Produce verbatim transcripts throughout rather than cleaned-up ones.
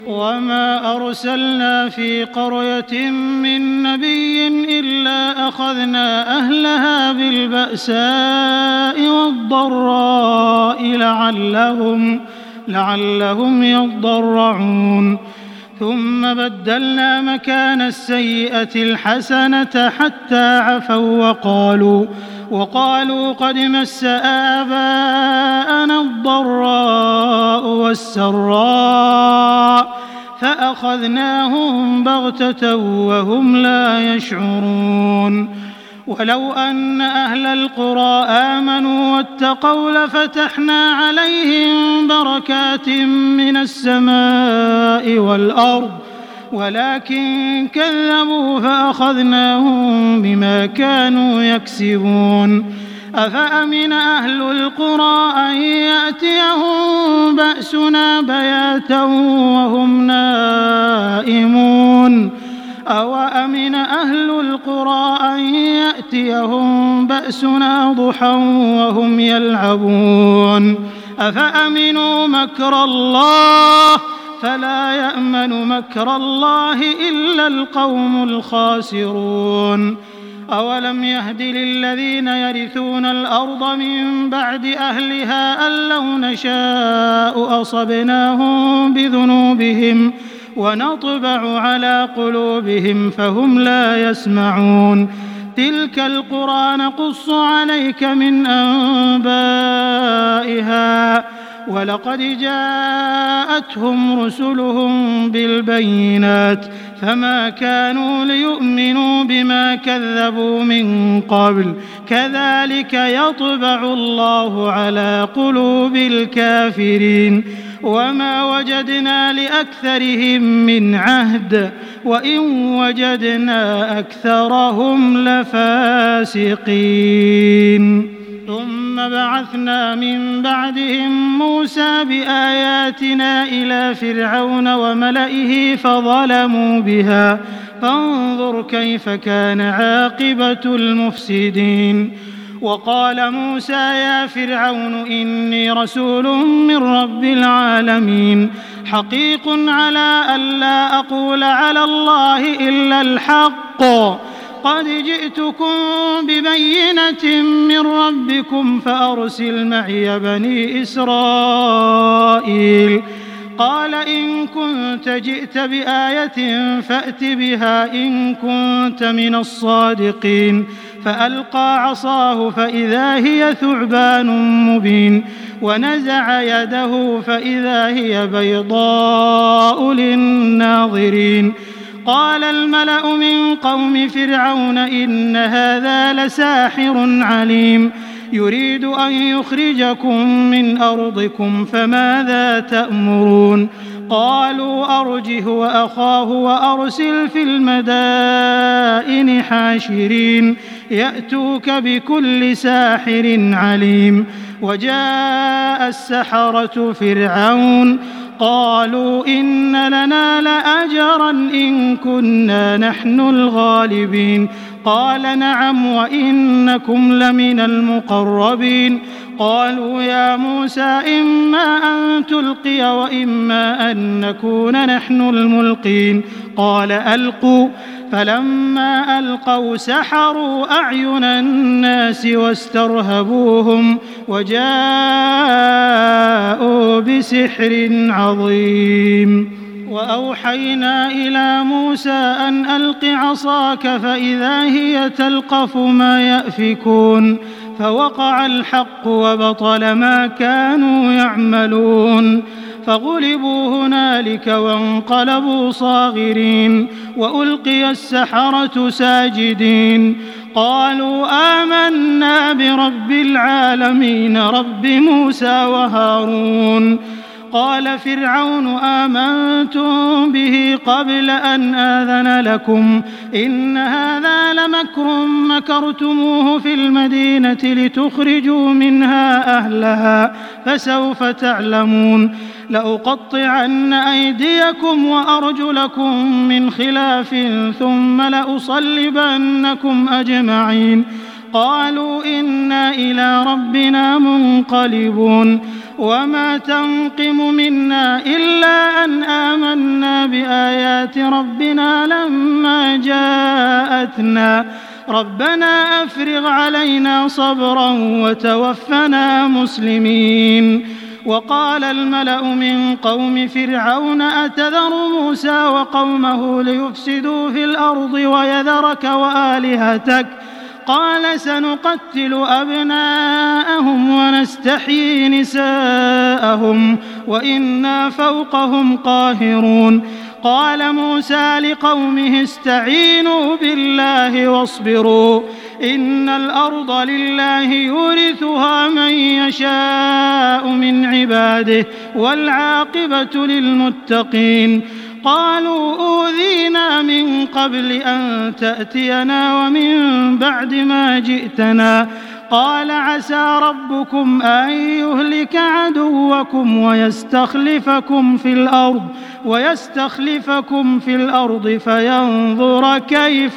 وما أرسلنا في قرية من نبي إلا أخذنا أهلها بالبأساء والضراء لعلهم, لعلهم يضرعون ثم بدلنا مكان السيئة الحسنة حتى عفوا وقالوا, وقالوا قد مس آباءنا الضراء والسراء فأخذناهم بغتة وهم لا يشعرون ولو أن أهل القرى آمنوا واتقوا لفتحنا عليهم بركات من السماء والأرض ولكن كذبوا فأخذناهم بما كانوا يكسبون أفأمن أهل القرى أن يأتيهم بأسنا بياتا وهم نائمون أوأمن أهل القرى أن يأتيهم بأسنا ضحى وهم يلعبون أفأمنوا مكر الله فلا يأمن مكر الله إلا القوم الخاسرون أولم يهد للذين يرثون الأرض من بعد أهلها أن لو نشاء أصبناهم بذنوبهم ونطبع على قلوبهم فهم لا يسمعون تلك القرى نقص عليك من أنبائها ولقد جاءتهم رسلهم بالبينات فما كانوا ليؤمنوا بما كذبوا من قبل كذلك يطبع الله على قلوب الكافرين وما وجدنا لأكثرهم من عهد وإن وجدنا أكثرهم لفاسقين ثم بعثنا من بعدهم موسى بآياتنا إلى فرعون وملئه فظلموا بها فانظر كيف كان عاقبة المفسدين وقال موسى يا فرعون إني رسول من رب العالمين حقيق على ألا أقول على الله إلا الحق قد جئتكم ببينة من ربكم فأرسل معي بني إسرائيل قال إن كنت جئت بآية فأت بها إن كنت من الصادقين فألقى عصاه فإذا هي ثعبان مبين ونزع يده فإذا هي بيضاء للناظرين قال الملأ من قوم فرعون إن هذا لساحر عليم يريد أن يخرجكم من أرضكم فماذا تأمرون قالوا أرجه وأخاه وأرسل في المدائن حاشرين يأتوك بكل ساحر عليم وجاء السحرة فرعون قالوا إن لنا لأجرا إن كنا نحن الغالبين قال نعم وإنكم لمن المقربين قالوا يا موسى إما أن تلقي وإما أن نكون نحن الملقين قال ألقوا فلما ألقوا سحروا أعين الناس واسترهبوهم وجاءوا بسحر عظيم وأوحينا إلى موسى أن ألق عصاك فإذا هي تلقف ما يأفكون فوقع الحق وبطل ما كانوا يعملون فغلبوا هنالك وانقلبوا صاغرين وألقي السحرة ساجدين قالوا آمنا برب العالمين رب موسى وهارون قال فرعون آمنتم به قبل أن آذن لكم إن هذا لمكر مكرتموه في المدينة لتخرجوا منها أهلها فسوف تعلمون لأقطعن أيديكم وأرجلكم من خلاف ثم لأصلبنكم أجمعين قالوا إنا إلى ربنا منقلبون وما تنقم منا إلا أن آمنا بآيات ربنا لما جاءتنا ربنا أفرغ علينا صبرا وتوفنا مسلمين. وقال الملأ من قوم فرعون أتذر موسى وقومه ليفسدوا في الأرض ويذرك وآلهتك قال سنقتل أبناءهم ونستحيي نساءهم وإنا فوقهم قاهرون. قال موسى لقومه استعينوا بالله واصبروا إن الأرض لله يورثها من يشاء من عباده والعاقبة للمتقين. قالوا أوذينا من قبل أن تأتينا ومن بعد ما جئتنا قال عسى ربكم أن يهلك عدوكم ويستخلفكم في الأرض ويستخلفكم في الأرض فينظر كيف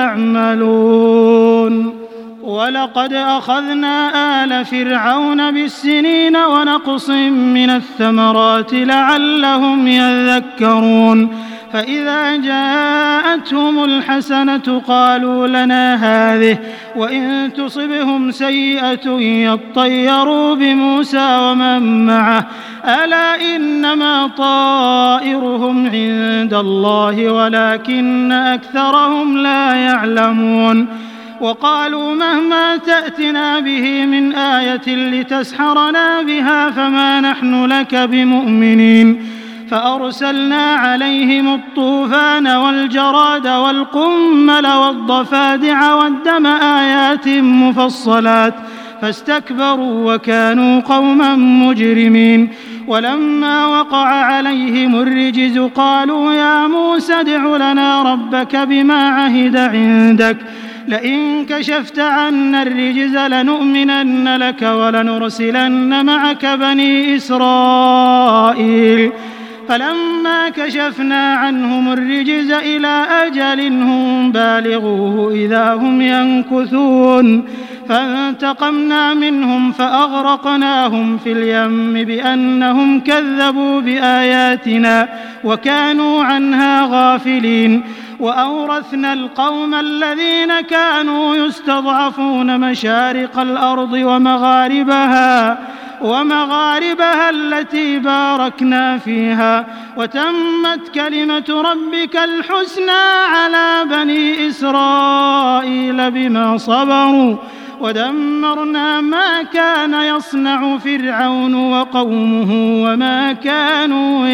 تعملون. ولقد أخذنا آل فرعون بالسنين ونقص من الثمرات لعلهم يذكرون. فإذا جاءتهم الحسنة قالوا لنا هذه وإن تصبهم سيئة يطيروا بموسى ومن معه ألا إنما طائرهم عند الله ولكن أكثرهم لا يعلمون. وقالوا مهما تأتنا به من آية لتسحرنا بها فما نحن لك بمؤمنين. فأرسلنا عليهم الطوفان والجراد والقمل والضفادع والدم آيات مفصلات فاستكبروا وكانوا قوما مجرمين. ولما وقع عليهم الرجز قالوا يا موسى ادع لنا ربك بما عهد عندك لئن كشفت عنا الرجز لنؤمنن لك ولنرسلن معك بني إسرائيل. فلما كشفنا عنهم الرجز إلى أجل هم بالغوه إذا هم ينكثون فانتقمنا منهم فأغرقناهم في اليم بأنهم كذبوا بآياتنا وكانوا عنها غافلين. وأورثنا القوم الذين كانوا يستضعفون مشارق الأرض ومغاربها ومغاربها التي باركنا فيها وتمت كلمة ربك الحسنى على بني إسرائيل بما صبروا ودمرنا ما كان يصنع فرعون وقومه وما كانوا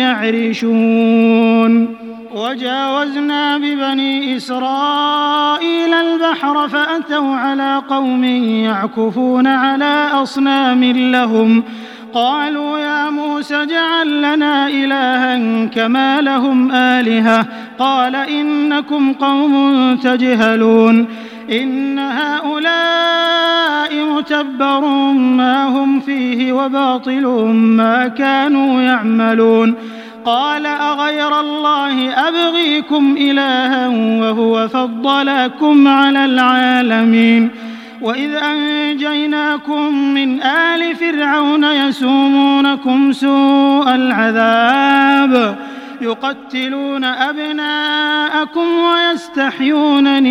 يعرشون. وجاوزنا ببني إسرائيل البحر فأتوا على قوم يعكفون على أصنام لهم قالوا يا موسى اجعل لنا إلها كما لهم آلهة قال إنكم قوم تجهلون إن هؤلاء متبر ما هم فيه وباطل ما كانوا يعملون. قال أغير الله أبغيكم إلها وهو فضلكم على العالمين. وإذ أنجيناكم من آل فرعون يسومونكم سوء العذاب يقتلون أبناءكم ويستحيون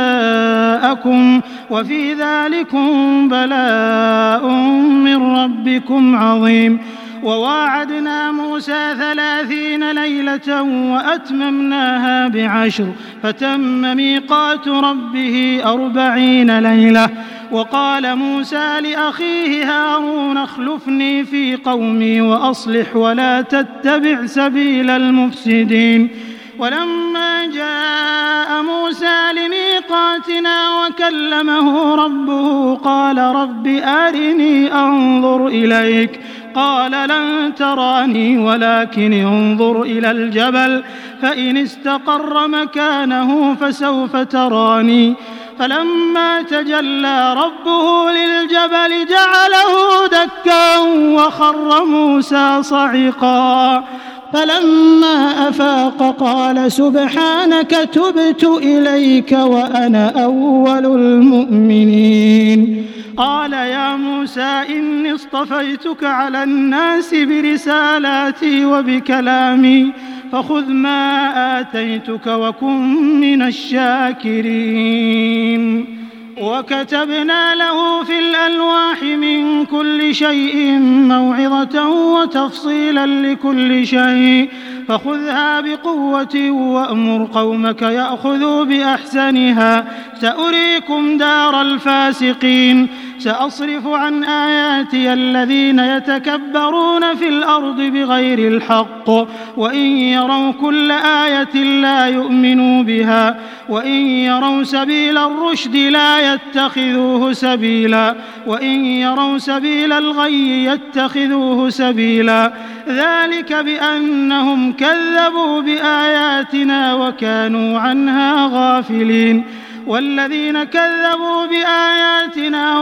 نساءكم وفي ذلكم بلاء من ربكم عظيم. وواعدنا موسى ثلاثين ليلة وأتممناها بعشر فتم ميقات ربه أربعين ليلة. وقال موسى لأخيه هارون اخلفني في قومي وأصلح ولا تتبع سبيل المفسدين. ولما جاء موسى لميقاتنا وكلمه ربه قال رب أرني أنظر إليك قال لن تراني ولكن انظر إلى الجبل فإن استقر مكانه فسوف تراني. فلما تجلى ربه للجبل جعله دكا وخر موسى صعقا فلما أفاق قال سبحانك تبت إليك وأنا أول المؤمنين. قال يا موسى إني اصطفيتك على الناس برسالاتي وبكلامي فخذ ما آتيتك وكن من الشاكرين. وكتبنا له في الألواح من كل شيء موعظة وتفصيلا لكل شيء فخذها بقوة وأمر قومك يأخذوا بأحسنها سأريكم دار الفاسقين. سأصرف عن آياتي الذين يتكبرون في الأرض بغير الحق وإن يروا كل آية لا يؤمنوا بها وإن يروا سبيل الرشد لا يتخذوه سبيلا وإن يروا سبيل الغي يتخذوه سبيلا ذلك بأنهم كذبوا بآياتنا وكانوا عنها غافلين. والذين كذبوا بآياتنا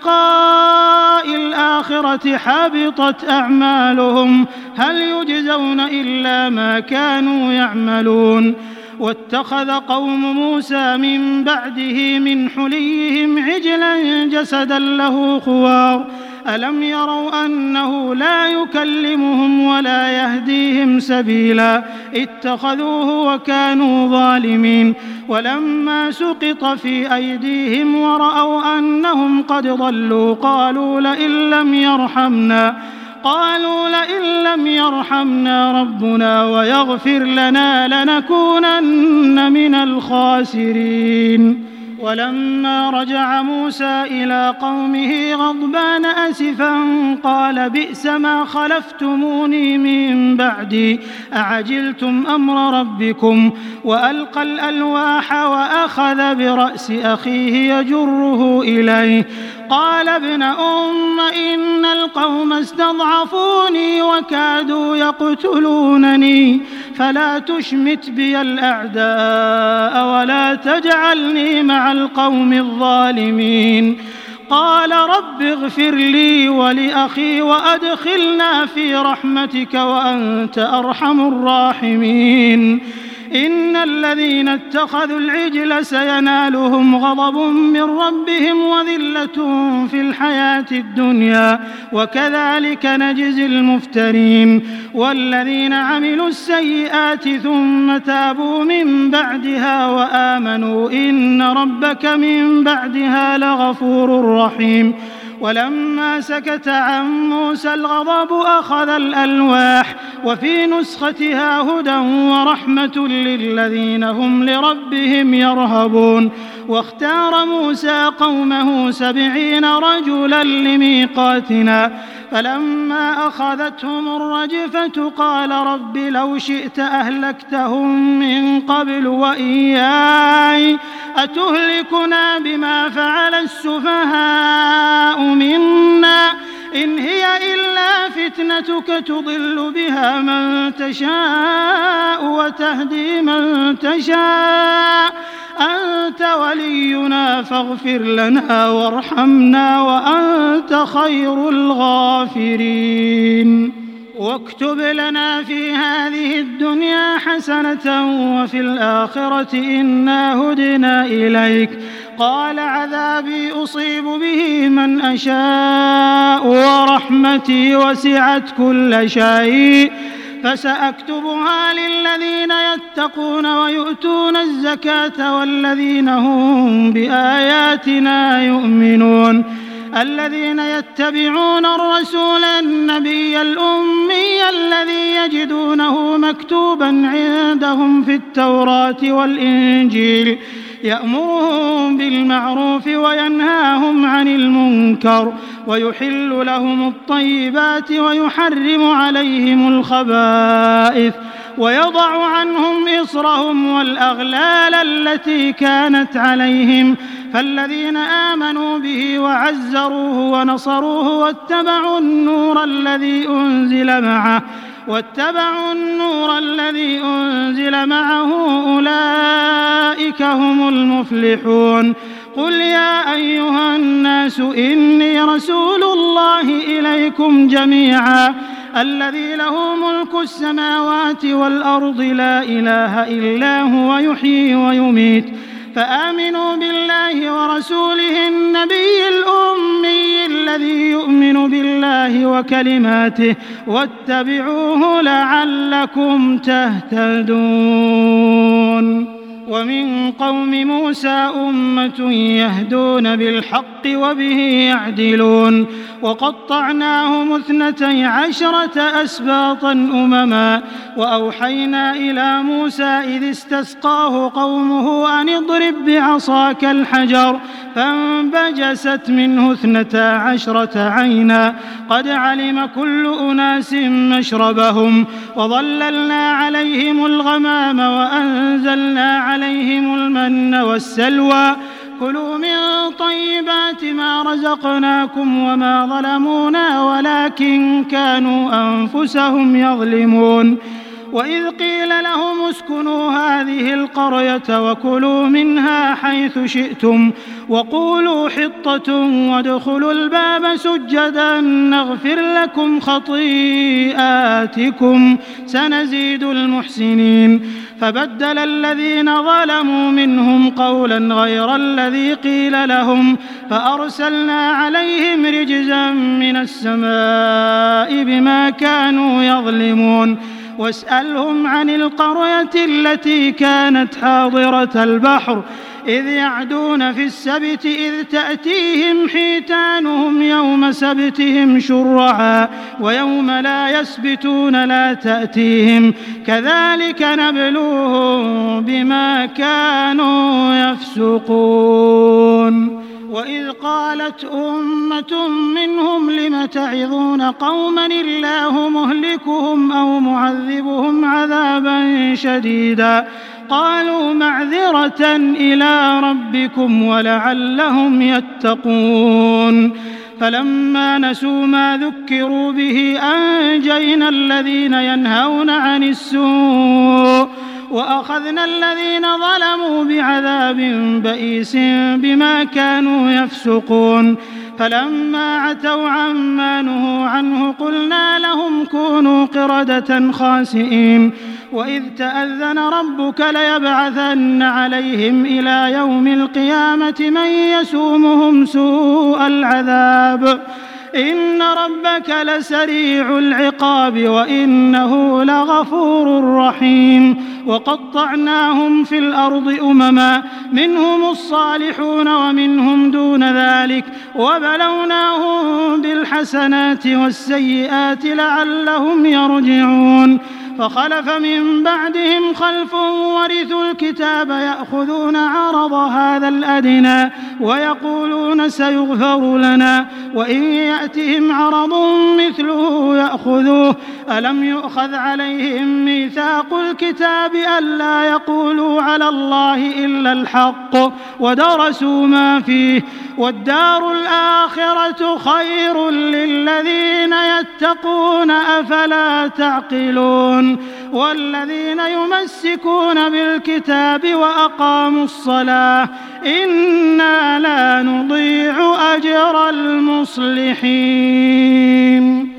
ولقاء الآخرة حبطت أعمالهم هل يجزون إلا ما كانوا يعملون. واتخذ قوم موسى من بعده من حليهم عجلا جسدا له خوار ألم يروا أنه لا يكلمهم ولا يهديهم سبيلا اتخذوه وكانوا ظالمين. ولما سقط في أيديهم ورأوا أنهم قد ضلوا قالوا لئن لم يرحمنا قالوا لئن لم يرحمنا ربنا ويغفر لنا لنكونن من الخاسرين. ولما رجع موسى إلى قومه غضبان أسفا قال بئس ما خلفتموني من بعدي أعجلتم أمر ربكم وألقى الألواح وأخذ برأس أخيه يجره إليه قال ابن أم إن القوم استضعفوني وكادوا يقتلونني فلا تشمت بي الأعداء ولا تجعلني مع القوم الظالمين. قال رب اغفر لي ولأخي وأدخلنا في رحمتك وأنت أرحم الراحمين. إن الذين اتخذوا العجل سينالهم غضب من ربهم وذلة في الحياة الدنيا وكذلك نجزي المفترين. والذين عملوا السيئات ثم تابوا من بعدها وآمنوا إن ربك من بعدها لغفور رحيم. ولما سكت عن موسى الغضب أخذ الألواح وفي نسختها هدى ورحمة للذين هم لربهم يرهبون. واختار موسى قومه سبعين رجلا لميقاتنا فلما أخذتهم الرجفة قال رب لو شئت أهلكتهم من قبل وإياي أتهلكنا بما فعل السفهاء منا إن هي إلا فتنتك تضل بها من تشاء وتهدي من تشاء أنت ولينا فاغفر لنا وارحمنا وأنت خير الغافرين. واكتب لنا في هذه الدنيا حسنة وفي الآخرة إنا هدنا إليك. قال عذابي أصيب به من أشاء ورحمتي وسعت كل شيء فسأكتبها للذين يتقون ويؤتون الزكاة والذين هم بآياتنا يؤمنون. الذين يتبعون الرسول النبي الأمي الذي يجدونه مكتوبا عندهم في التوراة والإنجيل يأمرهم بالمعروف وينهاهم عن المنكر ويحل لهم الطيبات ويحرم عليهم الخبائث ويضع عنهم إصرهم والأغلال التي كانت عليهم. فالذين آمنوا به وعزروه ونصروه واتبعوا النور الذي أنزل معه واتبعوا النور الذي أنزل معه أولئك هم المفلحون. قل يا أيها الناس إني رسول الله إليكم جميعا الذي له ملك السماوات والأرض لا إله إلا هو يحيي ويميت فآمنوا بالله ورسوله النبي الأمي الذي يؤمن بالله وكلماته واتبعوه لعلكم تهتدون. ومن قوم موسى أمة يهدون بالحق وبه يعدلون وقطعناهم اثنتي عشرة أسباطا أمما وأوحينا إلى موسى إذ استسقاه قومه أن اضرب بعصاك الحجر فانبجست منه اثنتا عشرة عينا قد علم كل أناس مشربهم وظللنا عليهم الغمام وأنزلنا عليهم المن والسلوى كلوا من طيبات ما رزقناكم وما ظلمونا ولكن كانوا أنفسهم يظلمون. وإذ قيل لهم اسكنوا هذه القرية وكلوا منها حيث شئتم وقولوا حطة وادخلوا الباب سجدا نغفر لكم خطيئاتكم سنزيد المحسنين فبدل الذين ظلموا منهم قولا غير الذي قيل لهم فأرسلنا عليهم رجزا من السماء بما كانوا يظلمون. واسألهم عن القرية التي كانت حاضرة البحر إذ يعدون في السبت إذ تأتيهم حيتانهم يوم سبتهم شرعا ويوم لا يسبتون لا تأتيهم كذلك نبلوهم بما كانوا يفسقون. وإذ قالت أمة منهم لم تعظون قوما الله مهلكهم أو معذبهم عذابا شديدا قالوا معذرة إلى ربكم ولعلهم يتقون. فلما نسوا ما ذكروا به أنجينا الذين ينهون عن السوء وأخذنا الذين ظلموا بعذاب بئيس بما كانوا يفسقون. فلما عتوا عما نهوا عنه قلنا لهم كونوا قردة خاسئين. وإذ تأذن ربك ليبعثن عليهم إلى يوم القيامة من يسومهم سوء العذاب إن ربك لسريع العقاب وإنه لغفور رحيم. وقطعناهم في الأرض أمما منهم الصالحون ومنهم دون ذلك وبلوناهم بالحسنات والسيئات لعلهم يرجعون. فخلف من بعدهم خلف ورثوا الكتاب يأخذون عرض هذا الأدنى ويقولون سيغفر لنا وإن يأتهم عرض مثله يأخذوه ألم يؤخذ عليهم ميثاق الكتاب ألا يقولوا على الله إلا الحق ودرسوا ما فيه والدار الآخرة خير للذين يتقون أفلا تعقلون. والذين يمسكون بالكتاب وأقاموا الصلاة إنا لا نضيع أجر المصلحين.